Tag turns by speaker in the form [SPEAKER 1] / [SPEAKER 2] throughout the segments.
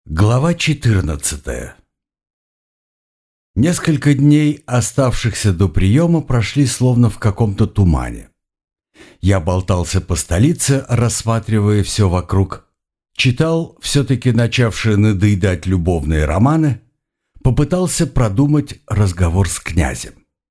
[SPEAKER 1] Глава 14. Несколько дней, оставшихся до приема, прошли словно в каком-то тумане. Я болтался по столице, рассматривая все вокруг, читал все-таки начавшие надоедать любовные романы, попытался продумать разговор с князем.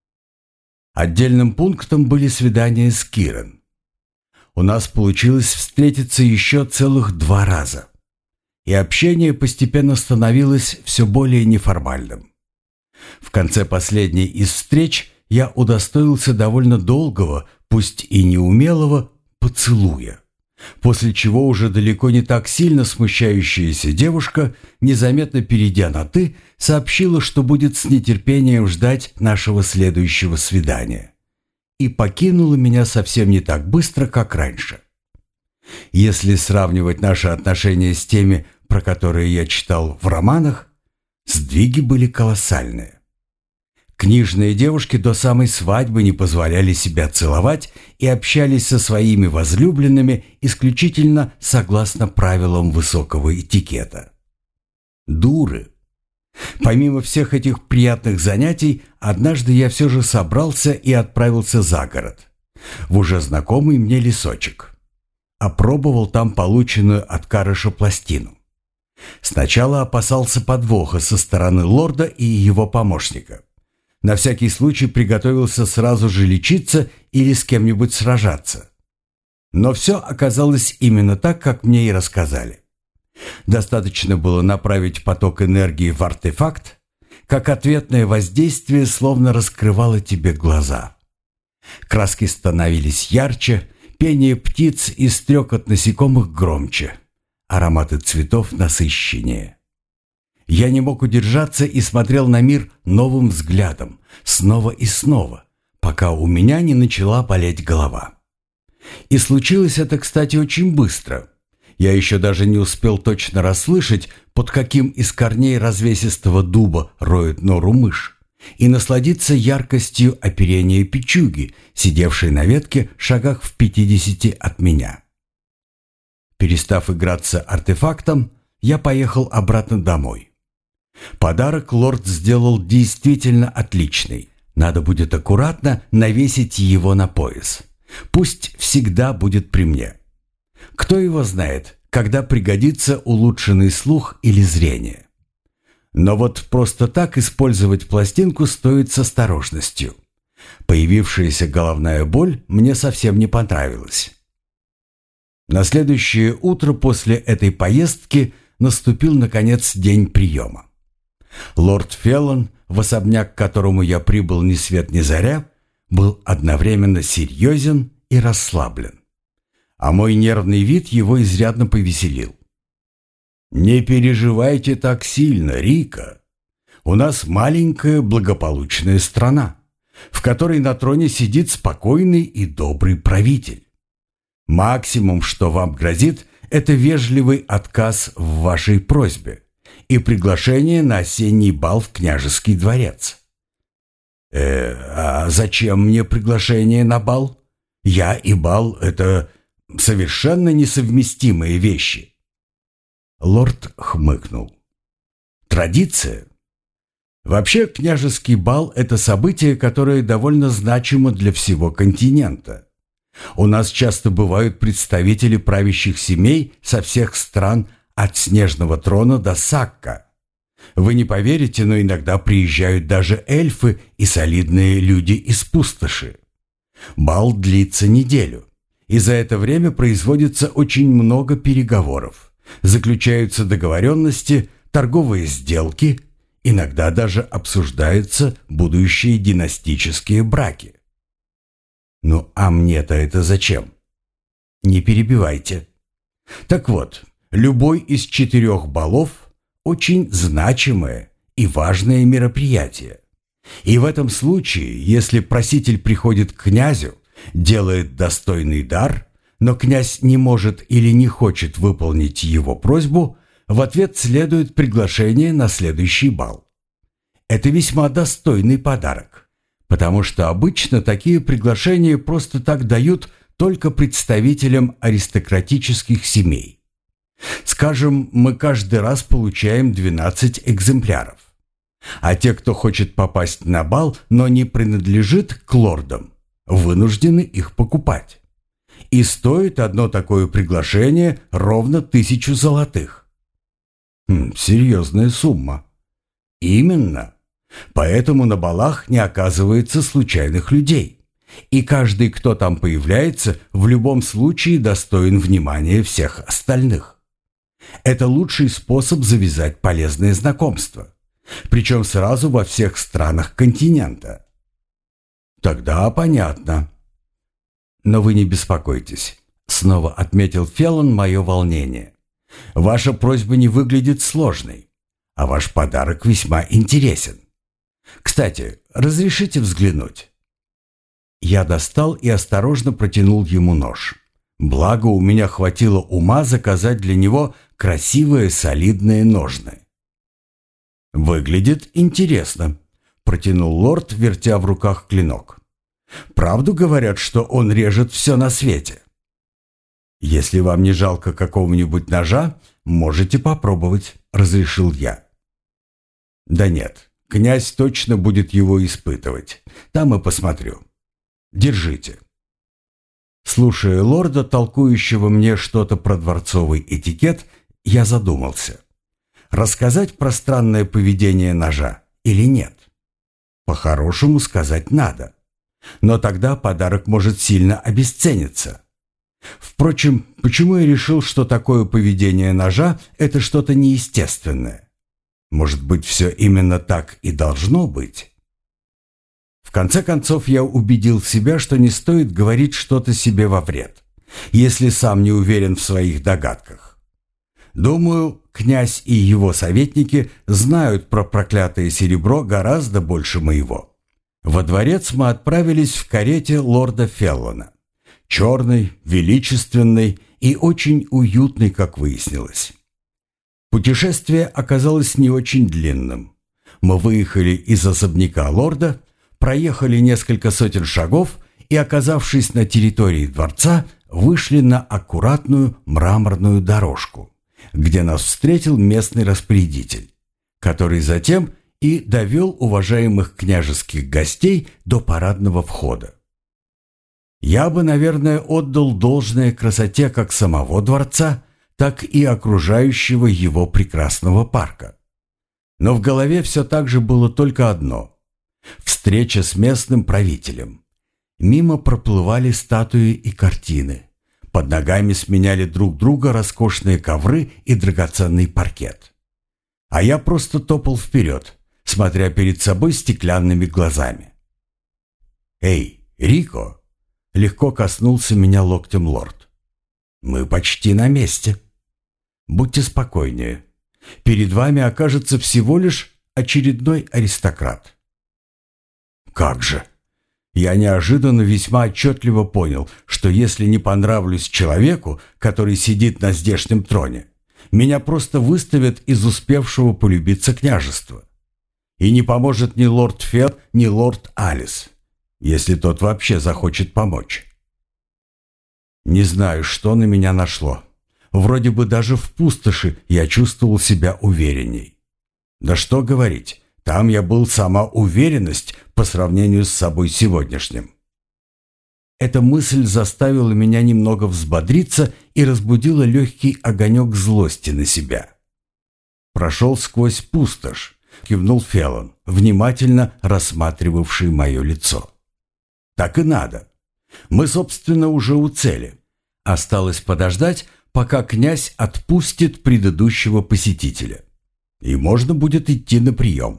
[SPEAKER 1] Отдельным пунктом были свидания с Кирен. У нас получилось встретиться еще целых 2 раза. И общение постепенно становилось все более неформальным. В конце последней из встреч я удостоился довольно долгого, пусть и неумелого, поцелуя, после чего уже далеко не так сильно смущающаяся девушка, незаметно перейдя на «ты», сообщила, что будет с нетерпением ждать нашего следующего свидания, и покинула меня совсем не так быстро, как раньше. Если сравнивать наши отношения с теми, про которые я читал в романах, сдвиги были колоссальные. Книжные девушки до самой свадьбы не позволяли себя целовать и общались со своими возлюбленными исключительно согласно правилам высокого этикета. Дуры! Помимо всех этих приятных занятий, однажды я все же собрался и отправился за город, в уже знакомый мне лесочек. Опробовал там полученную от Карыша пластину. Сначала опасался подвоха со стороны лорда и его помощника. На всякий случай приготовился сразу же лечиться или с кем-нибудь сражаться. Но все оказалось именно так, как мне и рассказали. Достаточно было направить поток энергии в артефакт, как ответное воздействие словно раскрывало тебе глаза. Краски становились ярче, пение птиц и стрекот насекомых громче. Ароматы цветов насыщеннее. Я не мог удержаться и смотрел на мир новым взглядом, снова и снова, пока у меня не начала болеть голова. И случилось это, кстати, очень быстро. Я еще даже не успел точно расслышать, под каким из корней развесистого дуба роет нору мышь, и насладиться яркостью оперения печуги, сидевшей на ветке шагах в 50 от меня. Перестав играться артефактом, я поехал обратно домой. Подарок лорд сделал действительно отличный. Надо будет аккуратно навесить его на пояс. Пусть всегда будет при мне. Кто его знает, когда пригодится улучшенный слух или зрение. Но вот просто так использовать пластинку стоит с осторожностью. Появившаяся головная боль мне совсем не понравилась. На следующее утро после этой поездки наступил, наконец, день приема. Лорд Феллон, в особняк, к которому я прибыл ни свет ни заря, был одновременно серьезен и расслаблен. А мой нервный вид его изрядно повеселил. «Не переживайте так сильно, Рика. У нас маленькая благополучная страна, в которой на троне сидит спокойный и добрый правитель. Максимум, что вам грозит, это вежливый отказ в вашей просьбе и приглашение на осенний бал в княжеский дворец». А зачем мне приглашение на бал? Я и бал — это совершенно несовместимые вещи». Лорд хмыкнул. «Традиция? Вообще, княжеский бал — это событие, которое довольно значимо для всего континента. У нас часто бывают представители правящих семей со всех стран, от Снежного трона до Сакка. Вы не поверите, но иногда приезжают даже эльфы и солидные люди из пустоши. Бал длится неделю, и за это время производится очень много переговоров. Заключаются договоренности, торговые сделки, иногда даже обсуждаются будущие династические браки. Ну а мне-то это зачем? Не перебивайте. Так вот, любой из 4 балов – очень значимое и важное мероприятие. И в этом случае, если проситель приходит к князю, делает достойный дар, но князь не может или не хочет выполнить его просьбу, в ответ следует приглашение на следующий бал. Это весьма достойный подарок, потому что обычно такие приглашения просто так дают только представителям аристократических семей. Скажем, мы каждый раз получаем 12 экземпляров. А те, кто хочет попасть на бал, но не принадлежит к лордам, вынуждены их покупать. И стоит одно такое приглашение ровно 1000 золотых. Серьезная сумма. Именно. Поэтому на балах не оказывается случайных людей. И каждый, кто там появляется, в любом случае достоин внимания всех остальных. Это лучший способ завязать полезное знакомство. Причем сразу во всех странах континента. Тогда понятно. Но вы не беспокойтесь. Снова отметил Феллон мое волнение. Ваша просьба не выглядит сложной, а ваш подарок весьма интересен. Кстати, разрешите взглянуть? Я достал и осторожно протянул ему нож. Благо, у меня хватило ума заказать для него красивые солидные ножны. «Выглядит интересно», — протянул лорд, вертя в руках клинок. «Правду говорят, что он режет все на свете?» «Если вам не жалко какого-нибудь ножа, можете попробовать», — разрешил я. «Да нет, князь точно будет его испытывать. Там и посмотрю. Держите». Слушая лорда, толкующего мне что-то про дворцовый этикет, я задумался. Рассказать про странное поведение ножа или нет? По-хорошему сказать надо. Но тогда подарок может сильно обесцениться. Впрочем, почему я решил, что такое поведение ножа – это что-то неестественное? Может быть, все именно так и должно быть? В конце концов, я убедил себя, что не стоит говорить что-то себе во вред, если сам не уверен в своих догадках. Думаю, князь и его советники знают про проклятое серебро гораздо больше моего. Во дворец мы отправились в карете лорда Феллона. Черной, величественной и очень уютной, как выяснилось. Путешествие оказалось не очень длинным. Мы выехали из особняка лорда, проехали несколько сотен шагов и, оказавшись на территории дворца, вышли на аккуратную мраморную дорожку, где нас встретил местный распорядитель, который затем и довел уважаемых княжеских гостей до парадного входа. Я бы, наверное, отдал должное красоте как самого дворца, так и окружающего его прекрасного парка. Но в голове все так же было только одно – встреча с местным правителем. Мимо проплывали статуи и картины. Под ногами сменяли друг друга роскошные ковры и драгоценный паркет. А я просто топал вперед, смотря перед собой стеклянными глазами. «Эй, Рико!» — легко коснулся меня локтем лорд. «Мы почти на месте. Будьте спокойнее. Перед вами окажется всего лишь очередной аристократ». «Как же!» Я неожиданно весьма отчетливо понял, что если не понравлюсь человеку, который сидит на здешнем троне, меня просто выставят из успевшего полюбиться княжества. И не поможет ни лорд Фел, ни лорд Алис, если тот вообще захочет помочь. Не знаю, что на меня нашло. Вроде бы даже в пустоши я чувствовал себя уверенней. Да что говорить, там я был сама уверенность по сравнению с собой сегодняшним. Эта мысль заставила меня немного взбодриться и разбудила легкий огонек злости на себя. «Прошел сквозь пустошь», — кивнул Феллон, внимательно рассматривавший мое лицо. «Так и надо. Мы, собственно, уже у цели. Осталось подождать, пока князь отпустит предыдущего посетителя. И можно будет идти на прием».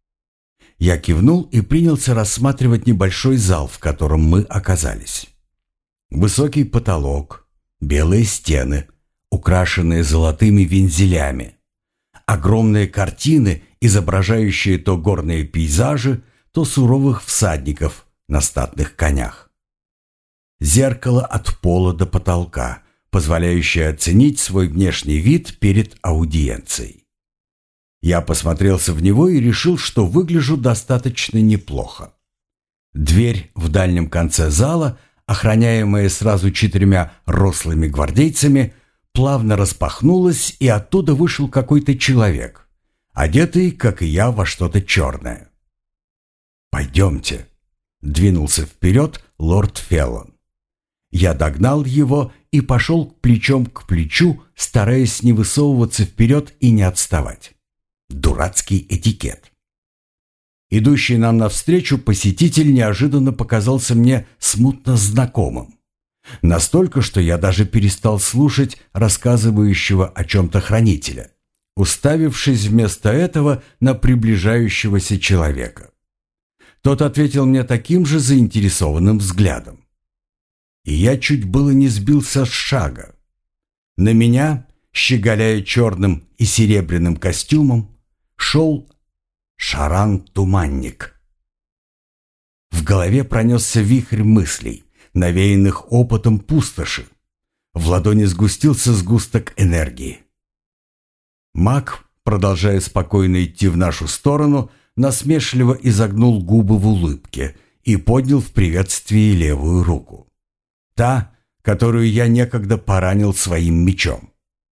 [SPEAKER 1] Я кивнул и принялся рассматривать небольшой зал, в котором мы оказались. Высокий потолок, белые стены, украшенные золотыми вензелями, огромные картины, изображающие то горные пейзажи, то суровых всадников на статных конях. Зеркало от пола до потолка, позволяющее оценить свой внешний вид перед аудиенцией. Я посмотрелся в него и решил, что выгляжу достаточно неплохо. Дверь в дальнем конце зала, охраняемая сразу 4 рослыми гвардейцами, плавно распахнулась, и оттуда вышел какой-то человек, одетый, как и я, во что-то черное. «Пойдемте», — двинулся вперед лорд Феллон. Я догнал его и пошел плечом к плечу, стараясь не высовываться вперед и не отставать. Дурацкий этикет. Идущий нам навстречу посетитель неожиданно показался мне смутно знакомым. Настолько, что я даже перестал слушать рассказывающего о чем-то хранителя, уставившись вместо этого на приближающегося человека. Тот ответил мне таким же заинтересованным взглядом. И я чуть было не сбился с шага. На меня, щеголяя черным и серебряным костюмом, шел Шаран-туманник. В голове пронесся вихрь мыслей, навеянных опытом пустоши. В ладони сгустился сгусток энергии. Маг, продолжая спокойно идти в нашу сторону, насмешливо изогнул губы в улыбке и поднял в приветствии левую руку. Та, которую я некогда поранил своим мечом.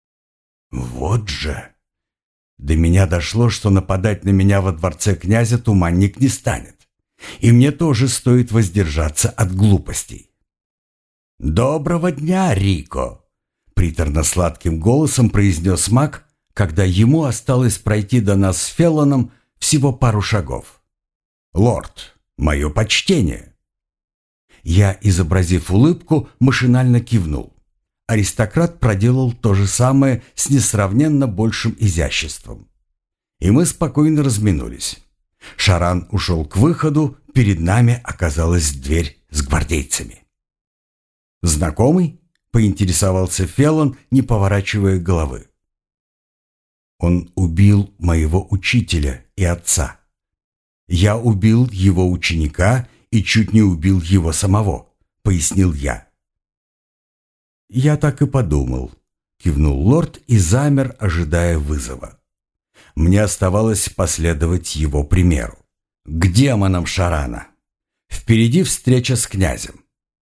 [SPEAKER 1] Вот же! До меня дошло, что нападать на меня во дворце князя туманник не станет. И мне тоже стоит воздержаться от глупостей. «Доброго дня, Рико!» — приторно-сладким голосом произнес маг, когда ему осталось пройти до нас с Феллоном всего пару шагов. «Лорд, мое почтение!» Я, изобразив улыбку, машинально кивнул. Аристократ проделал то же самое с несравненно большим изяществом. И мы спокойно разминулись. Шаран ушел к выходу, перед нами оказалась дверь с гвардейцами. «Знакомый?» — поинтересовался Феллон, не поворачивая головы. «Он убил моего учителя и отца. Я убил его ученика и чуть не убил его самого», — пояснил я. «Я так и подумал», — кивнул лорд и замер, ожидая вызова. Мне оставалось последовать его примеру. К демонам Шарана. Впереди встреча с князем.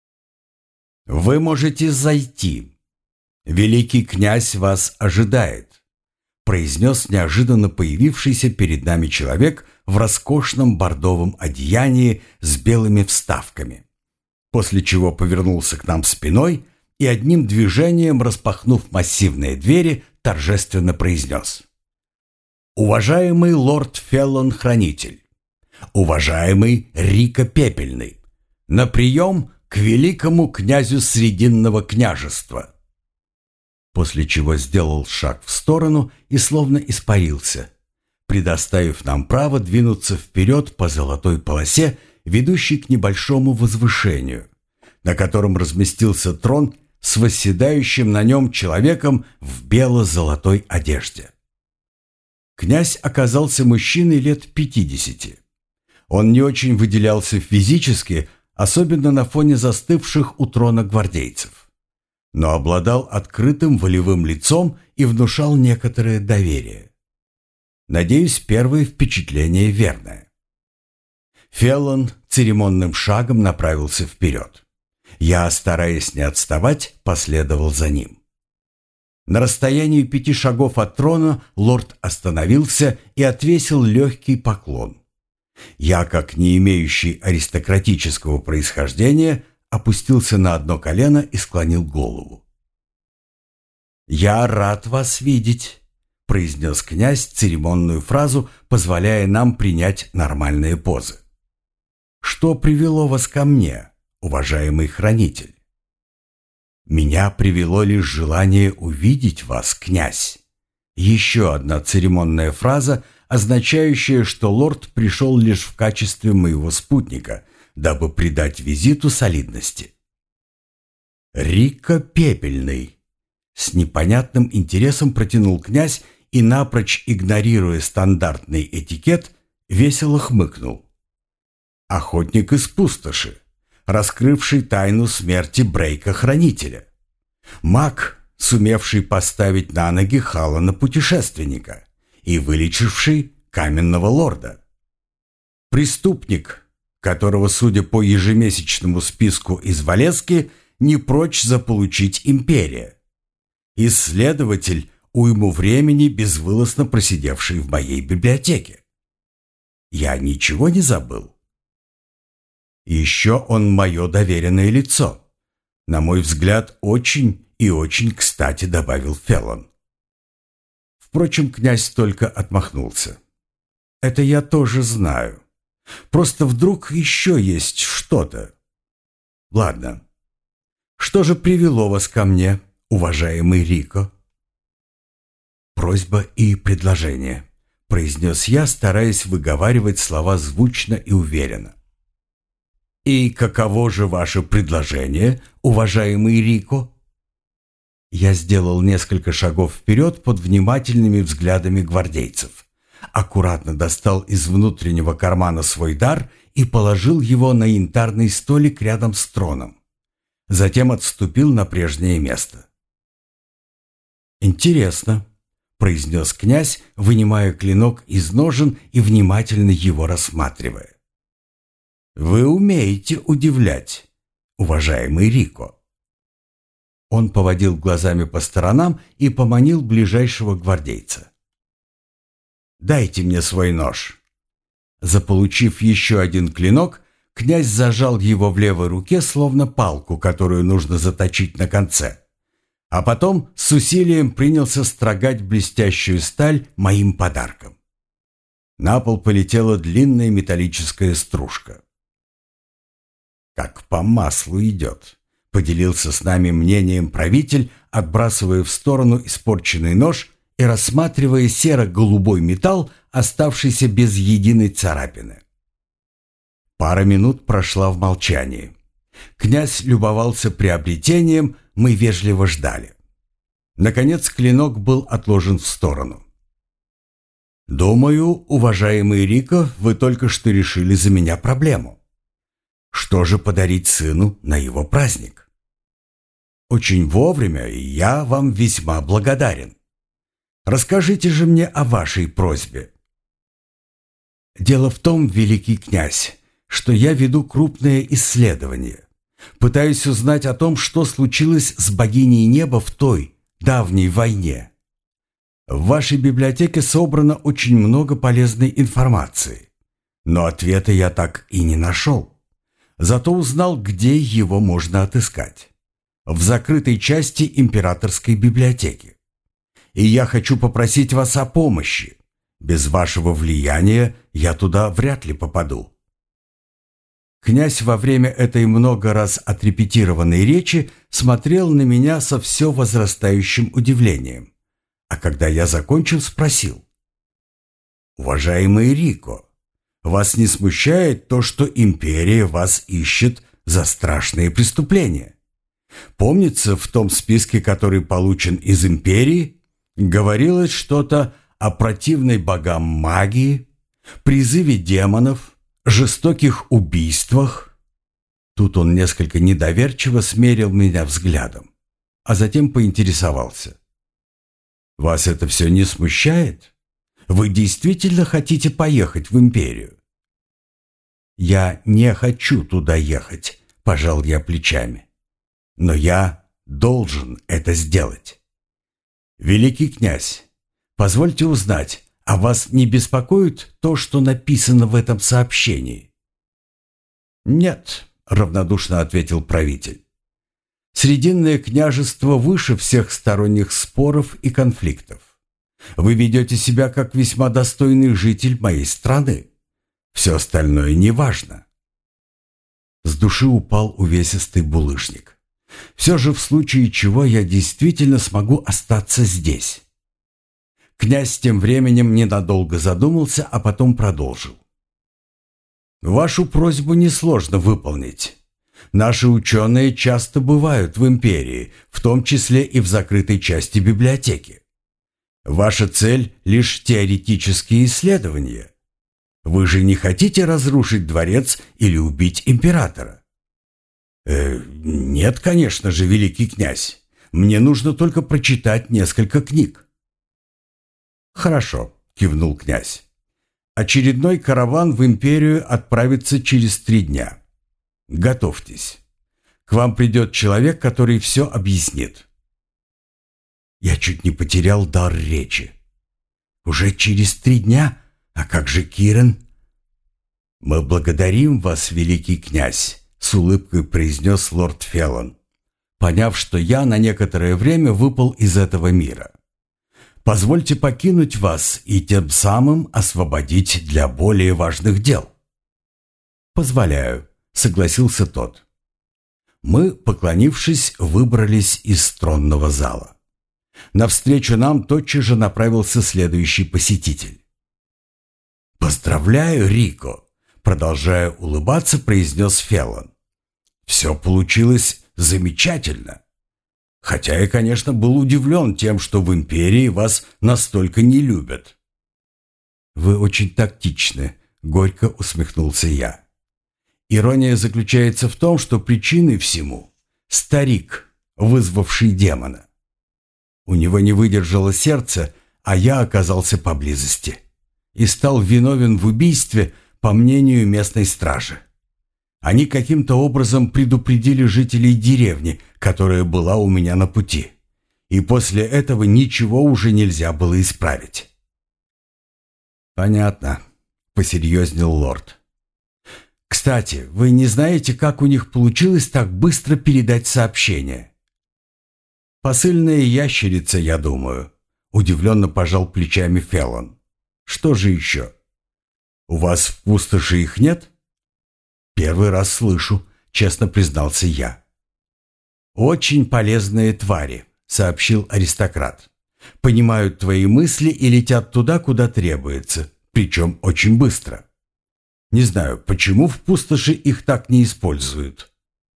[SPEAKER 1] «Вы можете зайти. Великий князь вас ожидает», — произнес неожиданно появившийся перед нами человек в роскошном бордовом одеянии с белыми вставками, после чего повернулся к нам спиной и одним движением, распахнув массивные двери, торжественно произнес: «Уважаемый лорд Феллон-хранитель, уважаемый Рико Пепельный, на прием к великому князю Срединного княжества!» После чего сделал шаг в сторону и словно испарился, предоставив нам право двинуться вперед по золотой полосе, ведущей к небольшому возвышению, на котором разместился трон с восседающим на нем человеком в бело-золотой одежде. Князь оказался мужчиной лет 50. Он не очень выделялся физически, особенно на фоне застывших у трона гвардейцев, но обладал открытым волевым лицом и внушал некоторое доверие. Надеюсь, первое впечатление верное. Феллон церемонным шагом направился вперед. Я, стараясь не отставать, последовал за ним. На расстоянии 5 шагов от трона лорд остановился и отвесил легкий поклон. Я, как не имеющий аристократического происхождения, опустился на одно колено и склонил голову. «Я рад вас видеть», — произнес князь церемонную фразу, позволяя нам принять нормальные позы. «Что привело вас ко мне, уважаемый хранитель?» «Меня привело лишь желание увидеть вас, князь». Еще одна церемонная фраза, означающая, что лорд пришел лишь в качестве моего спутника, дабы придать визиту солидности. «Рико Пепельный», — с непонятным интересом протянул князь и, напрочь игнорируя стандартный этикет, весело хмыкнул. «Охотник из пустоши, раскрывший тайну смерти Брейка-хранителя. Маг, сумевший поставить на ноги Халана-путешественника и вылечивший каменного лорда. Преступник, которого, судя по ежемесячному списку из Валески, не прочь заполучить империя. исследователь, уйму времени безвылазно просидевший в моей библиотеке. Я ничего не забыл. Еще он мое доверенное лицо. На мой взгляд, очень и очень кстати, добавил Феллон. Впрочем, князь только отмахнулся. Это я тоже знаю. Просто вдруг еще есть что-то. Ладно. Что же привело вас ко мне, уважаемый Рико? Просьба и предложение, произнес я, стараясь выговаривать слова звучно и уверенно. И каково же ваше предложение, уважаемый Рико? Я сделал несколько шагов вперед под внимательными взглядами гвардейцев. Аккуратно достал из внутреннего кармана свой дар и положил его на янтарный столик рядом с троном. Затем отступил на прежнее место. «Интересно», — произнес князь, вынимая клинок из ножен и внимательно его рассматривая. «Вы умеете удивлять, уважаемый Рико». Он поводил глазами по сторонам и поманил ближайшего гвардейца. «Дайте мне свой нож». Заполучив еще один клинок, князь зажал его в левой руке, словно палку, которую нужно заточить на конце. А потом с усилием принялся строгать блестящую сталь моим подарком. На пол полетела длинная металлическая стружка. «Как по маслу идет», — поделился с нами мнением правитель, отбрасывая в сторону испорченный нож и рассматривая серо-голубой металл, оставшийся без единой царапины. Пара минут прошла в молчании. Князь любовался приобретением, мы вежливо ждали. Наконец клинок был отложен в сторону. «Думаю, уважаемый Рико, вы только что решили за меня проблему. Что же подарить сыну на его праздник? Очень вовремя, и я вам весьма благодарен. Расскажите же мне о вашей просьбе». «Дело в том, великий князь, что я веду крупное исследование. Пытаюсь узнать о том, что случилось с богиней неба в той давней войне. В вашей библиотеке собрано очень много полезной информации, но ответа я так и не нашел. Зато узнал, где его можно отыскать. В закрытой части императорской библиотеки. И я хочу попросить вас о помощи. Без вашего влияния я туда вряд ли попаду». Князь во время этой много раз отрепетированной речи смотрел на меня со все возрастающим удивлением. А когда я закончил, спросил. «Уважаемый Рико, вас не смущает то, что империя вас ищет за страшные преступления? Помнится, в том списке, который получен из империи, говорилось что-то о противной богам магии, призыве демонов, жестоких убийствах». Тут он несколько недоверчиво смерил меня взглядом, а затем поинтересовался. «Вас это все не смущает? Вы действительно хотите поехать в империю?» «Я не хочу туда ехать», — пожал я плечами. «Но я должен это сделать. Великий князь, позвольте узнать, а вас не беспокоит то, что написано в этом сообщении?» «Нет», — равнодушно ответил правитель. «Срединное княжество выше всех сторонних споров и конфликтов. Вы ведете себя как весьма достойный житель моей страны. Все остальное неважно». С души упал увесистый булыжник. Все же в случае чего я действительно смогу остаться здесь. Князь тем временем ненадолго задумался, а потом продолжил. «Вашу просьбу несложно выполнить. Наши ученые часто бывают в империи, в том числе и в закрытой части библиотеки. Ваша цель — лишь теоретические исследования. Вы же не хотите разрушить дворец или убить императора?» «Нет, конечно же, великий князь. Мне нужно только прочитать несколько книг». «Хорошо», — кивнул князь. «Очередной караван в империю отправится через 3 дня. Готовьтесь. К вам придет человек, который все объяснит». Я чуть не потерял дар речи. «Уже через 3 дня? А как же Кирен?» «Мы благодарим вас, великий князь», — с улыбкой произнес лорд Феллон, поняв, что я на некоторое время выпал из этого мира. «Позвольте покинуть вас и тем самым освободить для более важных дел». «Позволяю», — согласился тот. Мы, поклонившись, выбрались из тронного зала. Навстречу нам тотчас же направился следующий посетитель. «Поздравляю, Рико!» — продолжая улыбаться, произнес Феллон. «Все получилось замечательно. Хотя я, конечно, был удивлен тем, что в Империи вас настолько не любят». «Вы очень тактичны», — горько усмехнулся я. «Ирония заключается в том, что причиной всему — старик, вызвавший демона. У него не выдержало сердце, а я оказался поблизости и стал виновен в убийстве, по мнению местной стражи. Они каким-то образом предупредили жителей деревни, которая была у меня на пути, и после этого ничего уже нельзя было исправить». «Понятно», — посерьезнел лорд. «Кстати, вы не знаете, как у них получилось так быстро передать сообщение?» «Посыльная ящерица, я думаю», — удивленно пожал плечами Феллон. «Что же еще? У вас в пустоши их нет?» «Первый раз слышу», — честно признался я. «Очень полезные твари», — сообщил аристократ. «Понимают твои мысли и летят туда, куда требуется, причем очень быстро. Не знаю, почему в пустоши их так не используют».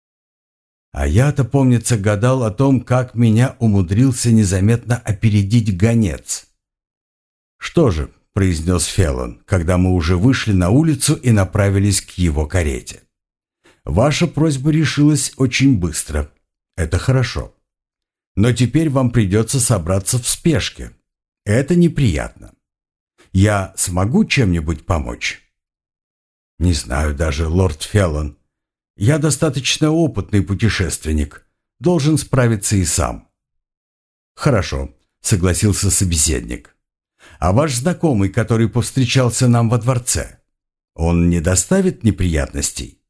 [SPEAKER 1] А я-то, помнится, гадал о том, как меня умудрился незаметно опередить гонец. «Что же», — произнес Феллон, когда мы уже вышли на улицу и направились к его карете. «Ваша просьба решилась очень быстро. Это хорошо. Но теперь вам придется собраться в спешке. Это неприятно. Я смогу чем-нибудь помочь?» «Не знаю даже, лорд Феллон. Я достаточно опытный путешественник. Должен справиться и сам». «Хорошо», — согласился собеседник. «А ваш знакомый, который повстречался нам во дворце, он не доставит неприятностей?»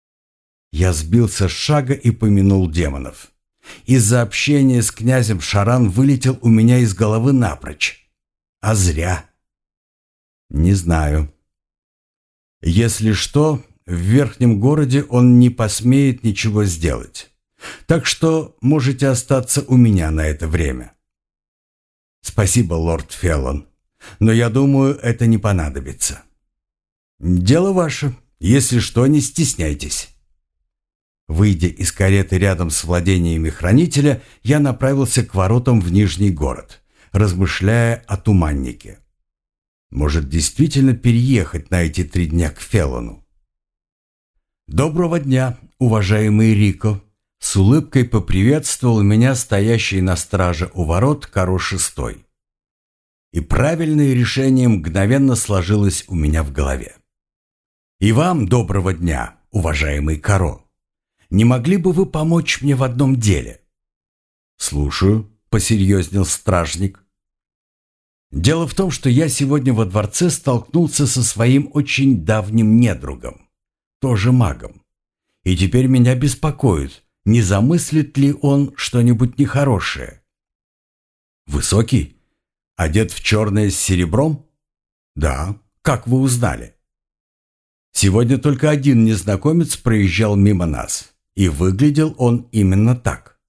[SPEAKER 1] Я сбился с шага и помянул демонов. Из-за общения с князем Шаран вылетел у меня из головы напрочь. А зря. «Не знаю. Если что, в верхнем городе он не посмеет ничего сделать. Так что можете остаться у меня на это время». «Спасибо, лорд Феллон, но я думаю, это не понадобится». «Дело ваше. Если что, не стесняйтесь». Выйдя из кареты рядом с владениями хранителя, я направился к воротам в Нижний город, размышляя о туманнике. Может, действительно переехать на эти 3 дня к Феллону? «Доброго дня, уважаемый Рико!» С улыбкой поприветствовал меня стоящий на страже у ворот Каро VI. И правильное решение мгновенно сложилось у меня в голове. «И вам доброго дня, уважаемый Каро! Не могли бы вы помочь мне в одном деле?» «Слушаю», — посерьезнел стражник. «Дело в том, что я сегодня во дворце столкнулся со своим очень давним недругом, тоже магом. И теперь меня беспокоит, не замыслит ли он что-нибудь нехорошее». «Высокий? Одет в черное с серебром?» «Да. Как вы узнали?» «Сегодня только один незнакомец проезжал мимо нас, и выглядел он именно так».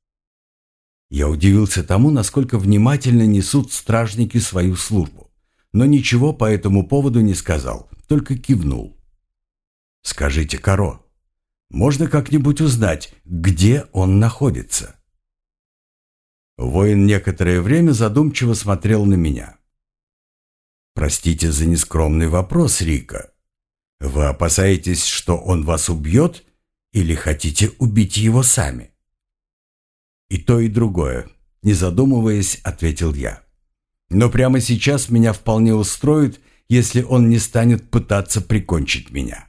[SPEAKER 1] Я удивился тому, насколько внимательно несут стражники свою службу, но ничего по этому поводу не сказал, только кивнул. «Скажите, Каро, можно как-нибудь узнать, где он находится?» Воин некоторое время задумчиво смотрел на меня. «Простите за нескромный вопрос, Рико. Вы опасаетесь, что он вас убьет, или хотите убить его сами?» «И то, и другое», — не задумываясь, ответил я. «Но прямо сейчас меня вполне устроит, если он не станет пытаться прикончить меня».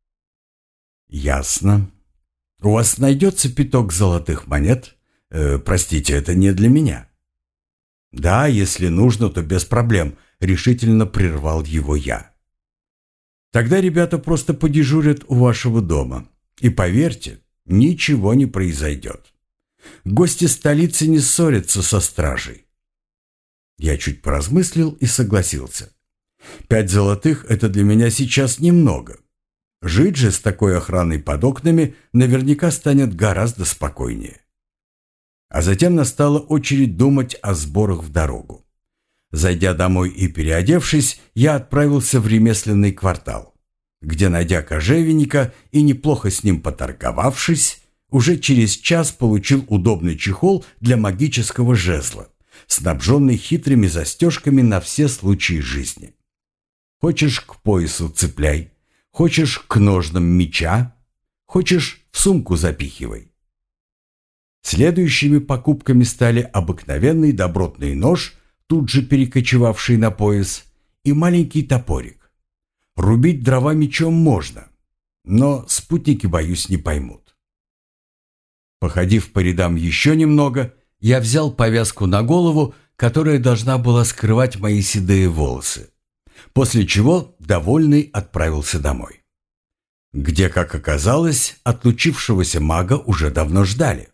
[SPEAKER 1] «Ясно. У вас найдется 5 золотых монет? Простите, это не для меня». «Да, если нужно, то без проблем», — решительно прервал его я. «Тогда ребята просто подежурят у вашего дома. И поверьте, ничего не произойдет. Гости столицы не ссорятся со стражей». Я чуть поразмыслил и согласился. 5 золотых — это для меня сейчас немного. Жить же с такой охраной под окнами наверняка станет гораздо спокойнее. А затем настала очередь думать о сборах в дорогу. Зайдя домой и переодевшись, я отправился в ремесленный квартал, где, найдя кожевенника и неплохо с ним поторговавшись, уже через час получил удобный чехол для магического жезла, снабженный хитрыми застежками на все случаи жизни. Хочешь, к поясу цепляй, хочешь, к ножнам меча, хочешь, в сумку запихивай. Следующими покупками стали обыкновенный добротный нож, тут же перекочевавший на пояс, и маленький топорик. Рубить дрова мечом можно, но спутники, боюсь, не поймут. Походив по рядам еще немного, я взял повязку на голову, которая должна была скрывать мои седые волосы, после чего, довольный, отправился домой, где, как оказалось, отлучившегося мага уже давно ждали.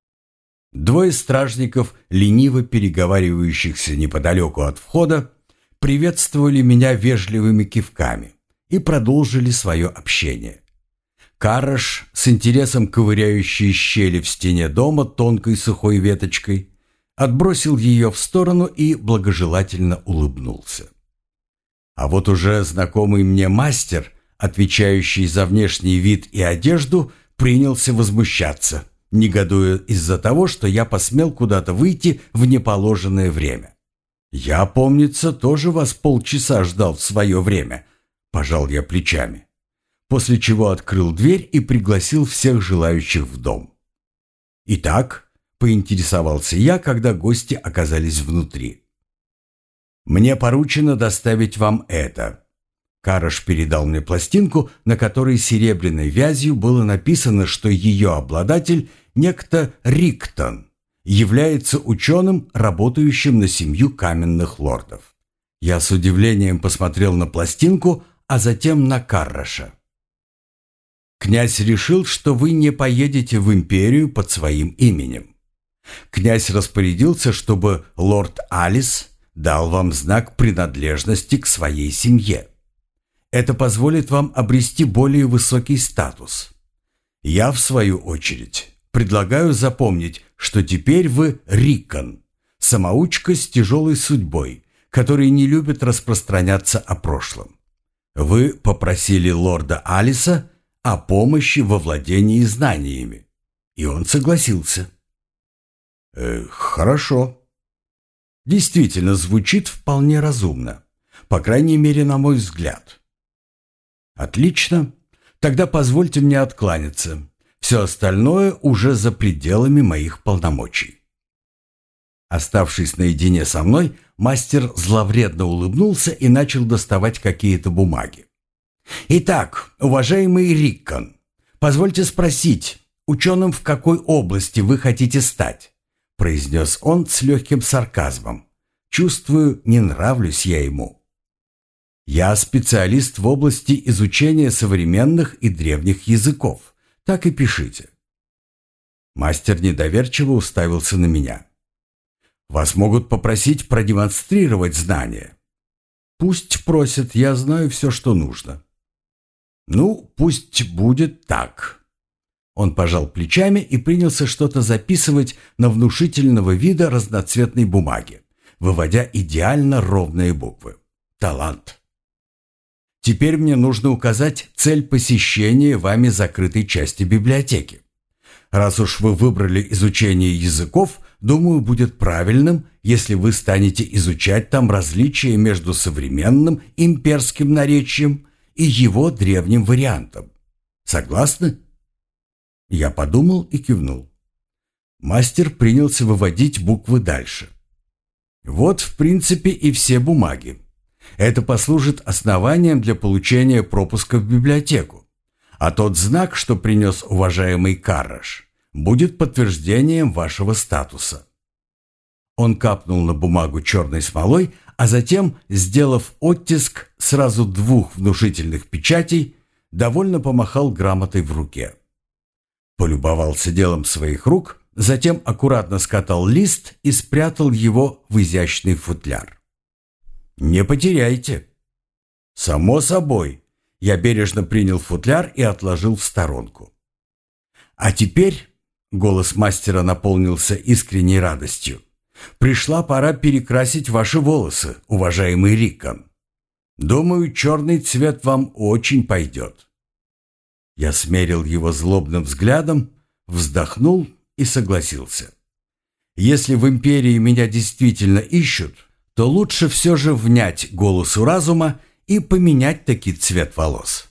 [SPEAKER 1] 2 стражников, лениво переговаривающихся неподалеку от входа, приветствовали меня вежливыми кивками и продолжили свое общение. Караш, с интересом ковыряющий щели в стене дома тонкой сухой веточкой, отбросил ее в сторону и благожелательно улыбнулся. А вот уже знакомый мне мастер, отвечающий за внешний вид и одежду, принялся возмущаться, негодуя из-за того, что я посмел куда-то выйти в неположенное время. «Я, помнится, тоже вас полчаса ждал в свое время», – пожал я плечами, после чего открыл дверь и пригласил всех желающих в дом. «Итак», – поинтересовался я, когда гости оказались внутри. «Мне поручено доставить вам это». Караш передал мне пластинку, на которой серебряной вязью было написано, что ее обладатель, некто Риктон, является ученым, работающим на семью каменных лордов. Я с удивлением посмотрел на пластинку, а затем на Карраша. «Князь решил, что вы не поедете в империю под своим именем. Князь распорядился, чтобы лорд Алис дал вам знак принадлежности к своей семье. Это позволит вам обрести более высокий статус. Я, в свою очередь, предлагаю запомнить, что теперь вы Рикон, самоучка с тяжелой судьбой, который не любит распространяться о прошлом. Вы попросили лорда Алиса о помощи во владении знаниями, и он согласился». «Хорошо». Действительно, звучит вполне разумно, по крайней мере, на мой взгляд. «Отлично. Тогда позвольте мне откланяться. Все остальное уже за пределами моих полномочий». Оставшись наедине со мной, мастер зловредно улыбнулся и начал доставать какие-то бумаги. «Итак, уважаемый Риккон, позвольте спросить, ученым в какой области вы хотите стать?» произнес он с легким сарказмом. «Чувствую, не нравлюсь я ему». «Я специалист в области изучения современных и древних языков. Так и пишите». Мастер недоверчиво уставился на меня. «Вас могут попросить продемонстрировать знания». «Пусть просят, я знаю все, что нужно». «Ну, пусть будет так». Он пожал плечами и принялся что-то записывать на внушительного вида разноцветной бумаге, выводя идеально ровные буквы. Талант. «Теперь мне нужно указать цель посещения вами закрытой части библиотеки. Раз уж вы выбрали изучение языков, думаю, будет правильным, если вы станете изучать там различия между современным имперским наречием и его древним вариантом. Согласны?» Я подумал и кивнул. Мастер принялся выводить буквы дальше. «Вот, в принципе, и все бумаги. Это послужит основанием для получения пропуска в библиотеку. А тот знак, что принес уважаемый Карраш, будет подтверждением вашего статуса». Он капнул на бумагу черной смолой, а затем, сделав оттиск сразу двух внушительных печатей, довольно помахал грамотой в руке. Полюбовался делом своих рук, затем аккуратно скатал лист и спрятал его в изящный футляр. «Не потеряйте». «Само собой». Я бережно принял футляр и отложил в сторонку. «А теперь...» — голос мастера наполнился искренней радостью. «Пришла пора перекрасить ваши волосы, уважаемый Рикон. Думаю, черный цвет вам очень пойдет». Я смерил его злобным взглядом, вздохнул и согласился. «Если в империи меня действительно ищут, то лучше все же внять голосу разума и поменять таки цвет волос».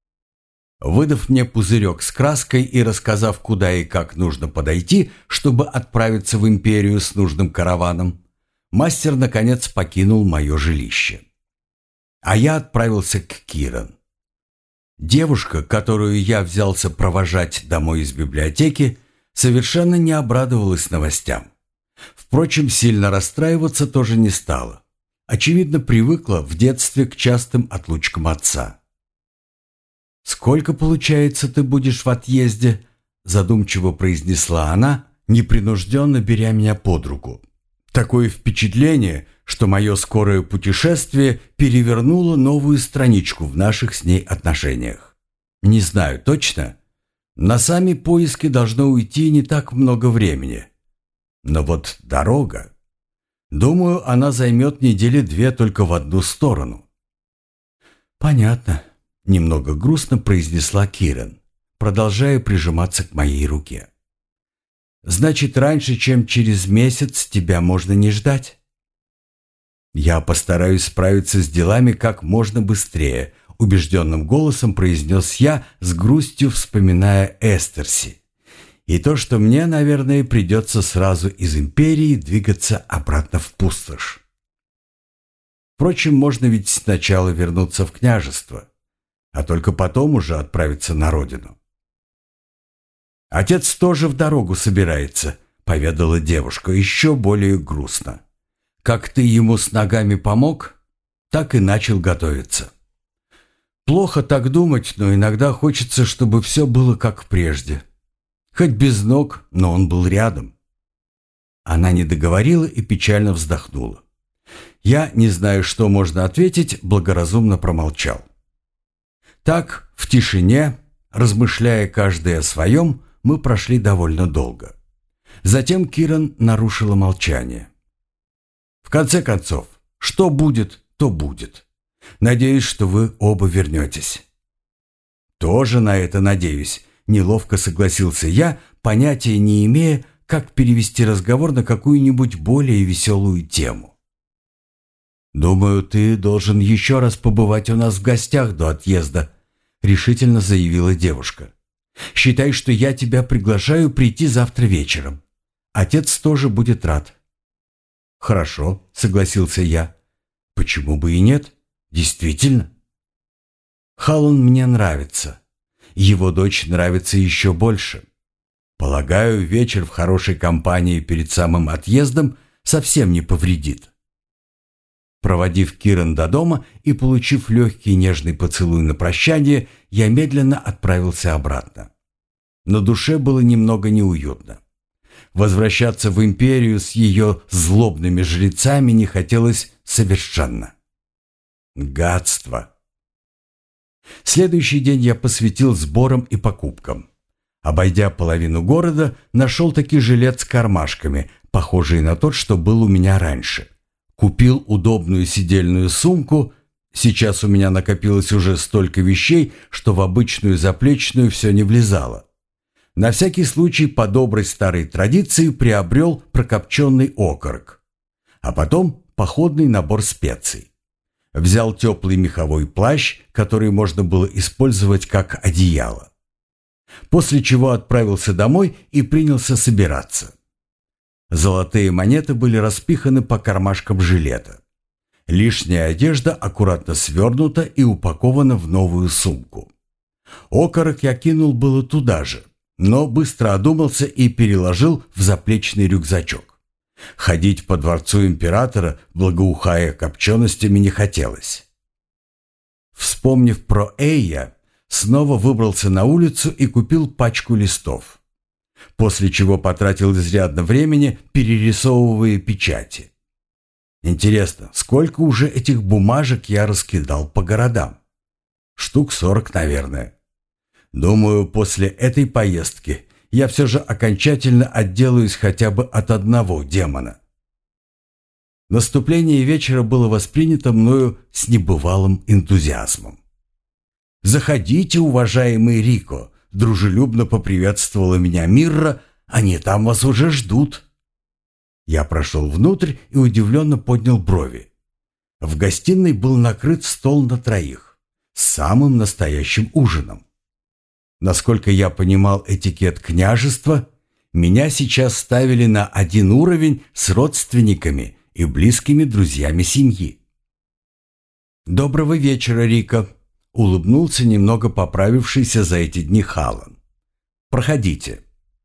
[SPEAKER 1] Выдав мне пузырек с краской и рассказав, куда и как нужно подойти, чтобы отправиться в империю с нужным караваном, мастер, наконец, покинул мое жилище. А я отправился к Киран. Девушка, которую я взялся провожать домой из библиотеки, совершенно не обрадовалась новостям. Впрочем, сильно расстраиваться тоже не стала. Очевидно, привыкла в детстве к частым отлучкам отца. «Сколько, получается, ты будешь в отъезде?» задумчиво произнесла она, непринужденно беря меня под руку. Такое впечатление, что мое скорое путешествие перевернуло новую страничку в наших с ней отношениях. Не знаю точно. На сами поиски должно уйти не так много времени. Но вот дорога... Думаю, она займет недели две только в одну сторону. «Понятно», — немного грустно произнесла Киран, продолжая прижиматься к моей руке. «Значит, раньше, чем через месяц, тебя можно не ждать?» «Я постараюсь справиться с делами как можно быстрее», — убежденным голосом произнес я, с грустью вспоминая Эстерси. «И то, что мне, наверное, придется сразу из империи двигаться обратно в пустошь. Впрочем, можно ведь сначала вернуться в княжество, а только потом уже отправиться на родину». «Отец тоже в дорогу собирается», — поведала девушка еще более грустно. «Как ты ему с ногами помог, так и начал готовиться. Плохо так думать, но иногда хочется, чтобы все было как прежде. Хоть без ног, но он был рядом». Она не договорила и печально вздохнула. Я, не знаю, что можно ответить, благоразумно промолчал. Так, в тишине, размышляя каждый о своем, мы прошли довольно долго. Затем Киран нарушила молчание. «В конце концов, что будет, то будет. Надеюсь, что вы оба вернетесь». «Тоже на это надеюсь», — неловко согласился я, понятия не имея, как перевести разговор на какую-нибудь более веселую тему. «Думаю, ты должен еще раз побывать у нас в гостях до отъезда», — решительно заявила девушка. «Считай, что я тебя приглашаю прийти завтра вечером. Отец тоже будет рад». «Хорошо», — согласился я. «Почему бы и нет? Действительно». Халлан мне нравится. Его дочь нравится еще больше. Полагаю, вечер в хорошей компании перед самым отъездом совсем не повредит». Проводив Киран до дома и получив легкий нежный поцелуй на прощание, я медленно отправился обратно. На душе было немного неуютно. Возвращаться в империю с ее злобными жрецами не хотелось совершенно. Гадство. Следующий день я посвятил сборам и покупкам. Обойдя половину города, нашел таки жилет с кармашками, похожий на тот, что был у меня раньше. Купил удобную сидельную сумку. Сейчас у меня накопилось уже столько вещей, что в обычную заплечную все не влезало. На всякий случай по доброй старой традиции приобрел прокопченный окорок. А потом походный набор специй. Взял теплый меховой плащ, который можно было использовать как одеяло. После чего отправился домой и принялся собираться. Золотые монеты были распиханы по кармашкам жилета. Лишняя одежда аккуратно свернута и упакована в новую сумку. Окорок я кинул было туда же, но быстро одумался и переложил в заплечный рюкзачок. Ходить по дворцу императора, благоухая копченостями, не хотелось. Вспомнив про Эйя, снова выбрался на улицу и купил пачку листов, после чего потратил изрядно времени, перерисовывая печати. Интересно, сколько уже этих бумажек я раскидал по городам? Штук 40, наверное. Думаю, после этой поездки я все же окончательно отделаюсь хотя бы от одного демона. Наступление вечера было воспринято мною с небывалым энтузиазмом. «Заходите, уважаемый Рико», — дружелюбно поприветствовала меня Мирра, «они там вас уже ждут». Я прошел внутрь и удивленно поднял брови. В гостиной был накрыт стол на троих, с самым настоящим ужином. Насколько я понимал этикет княжества, меня сейчас ставили на один уровень с родственниками и близкими друзьями семьи. «Доброго вечера, Рика», — улыбнулся немного поправившийся за эти дни Халан. «Проходите».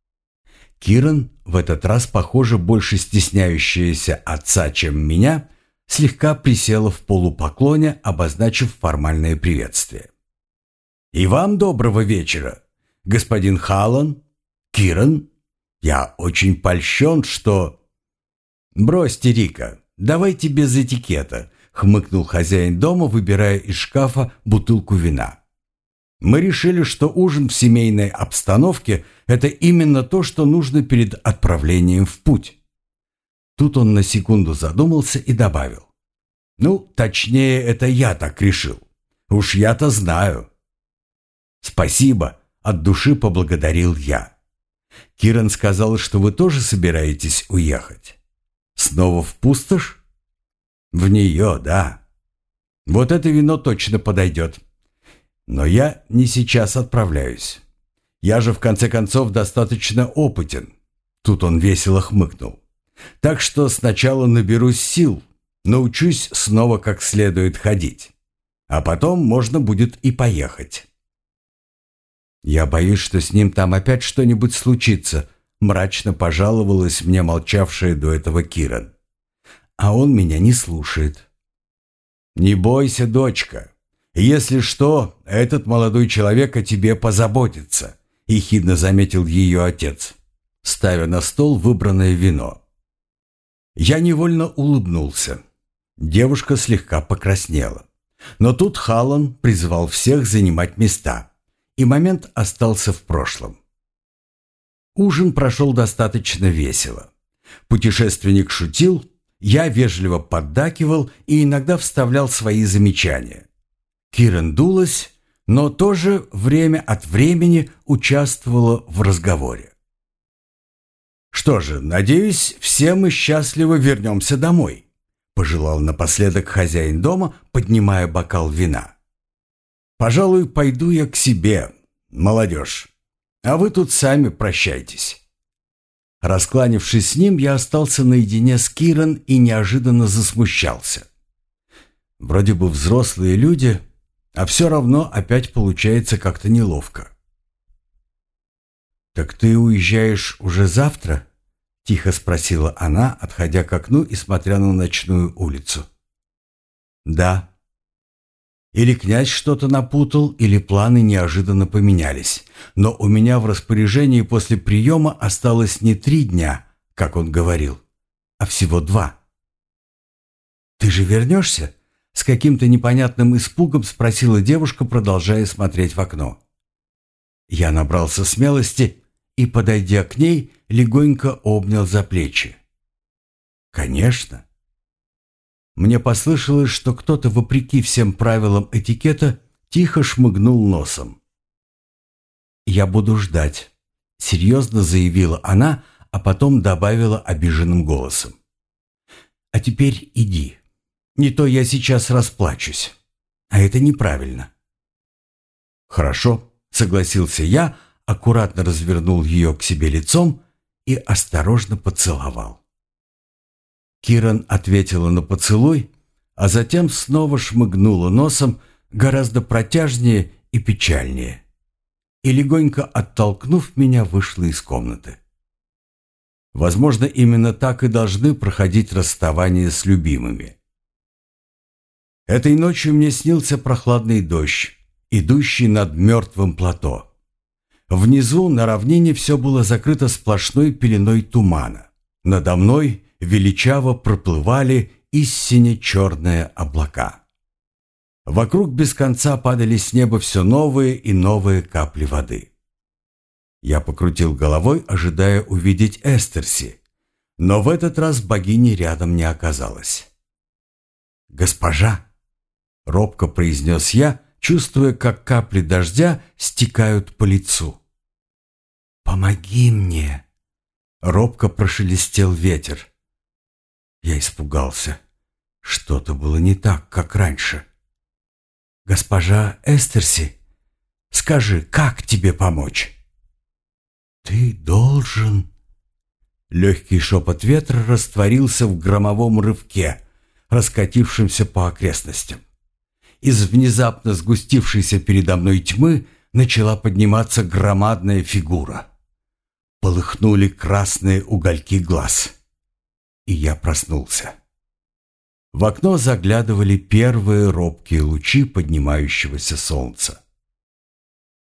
[SPEAKER 1] Киран, в этот раз, похоже, больше стесняющаяся отца, чем меня, слегка присела в полупоклоне, обозначив формальное приветствие. «И вам доброго вечера, господин Халан, Киран. Я очень польщен, что...» «Бросьте, Рика, давайте без этикета», — хмыкнул хозяин дома, выбирая из шкафа бутылку вина. «Мы решили, что ужин в семейной обстановке — это именно то, что нужно перед отправлением в путь». Тут он на секунду задумался и добавил: «Ну, точнее, это я так решил. Уж я-то знаю». «Спасибо», — от души поблагодарил я. «Киран сказал, что вы тоже собираетесь уехать. Снова в пустошь?» «В нее, да. Вот это вино точно подойдет. Но я не сейчас отправляюсь. Я же, в конце концов, достаточно опытен». Тут он весело хмыкнул. «Так что сначала наберусь сил, научусь снова как следует ходить. А потом можно будет и поехать». «Я боюсь, что с ним там опять что-нибудь случится», — мрачно пожаловалась мне молчавшая до этого Киран. «А он меня не слушает». «Не бойся, дочка. Если что, этот молодой человек о тебе позаботится», — ехидно заметил ее отец, ставя на стол выбранное вино. Я невольно улыбнулся. Девушка слегка покраснела. Но тут Халан призвал всех занимать места, и момент остался в прошлом. Ужин прошел достаточно весело. Путешественник шутил, я вежливо поддакивал и иногда вставлял свои замечания. Киран дулась, но тоже время от времени участвовала в разговоре. «Что же, надеюсь, все мы счастливо вернемся домой», — пожелал напоследок хозяин дома, поднимая бокал вина. «Пожалуй, пойду я к себе, молодежь, а вы тут сами прощайтесь». Раскланившись с ним, я остался наедине с Киран и неожиданно засмущался. Вроде бы взрослые люди, а все равно опять получается как-то неловко. «Так ты уезжаешь уже завтра?» — тихо спросила она, отходя к окну и смотря на ночную улицу. «Да». Или князь что-то напутал, или планы неожиданно поменялись. Но у меня в распоряжении после приема осталось не 3 дня, как он говорил, а всего 2. «Ты же вернешься?» — с каким-то непонятным испугом спросила девушка, продолжая смотреть в окно. Я набрался смелости и, подойдя к ней, легонько обнял за плечи. «Конечно». Мне послышалось, что кто-то, вопреки всем правилам этикета, тихо шмыгнул носом. «Я буду ждать», — серьезно заявила она, а потом добавила обиженным голосом. «А теперь иди. Не то я сейчас расплачусь. А это неправильно». «Хорошо», — согласился я, аккуратно развернул ее к себе лицом и осторожно поцеловал. Киран ответила на поцелуй, а затем снова шмыгнула носом гораздо протяжнее и печальнее, и, легонько оттолкнув меня, вышла из комнаты. Возможно, именно так и должны проходить расставания с любимыми. Этой ночью мне снился прохладный дождь, идущий над мертвым плато. Внизу на равнине все было закрыто сплошной пеленой тумана. Надо мной величаво проплывали истине черные облака. Вокруг без конца падали с неба все новые и новые капли воды. Я покрутил головой, ожидая увидеть Эстерси, но в этот раз богини рядом не оказалось. «Госпожа!» — робко произнес я, чувствуя, как капли дождя стекают по лицу. «Помоги мне!» — робко прошелестел ветер. Я испугался. Что-то было не так, как раньше. «Госпожа Эстерси, скажи, как тебе помочь?» «Ты должен...» Легкий шепот ветра растворился в громовом рывке, раскатившемся по окрестностям. Из внезапно сгустившейся передо мной тьмы начала подниматься громадная фигура. Полыхнули красные угольки глаз. И я проснулся. В окно заглядывали первые робкие лучи поднимающегося солнца.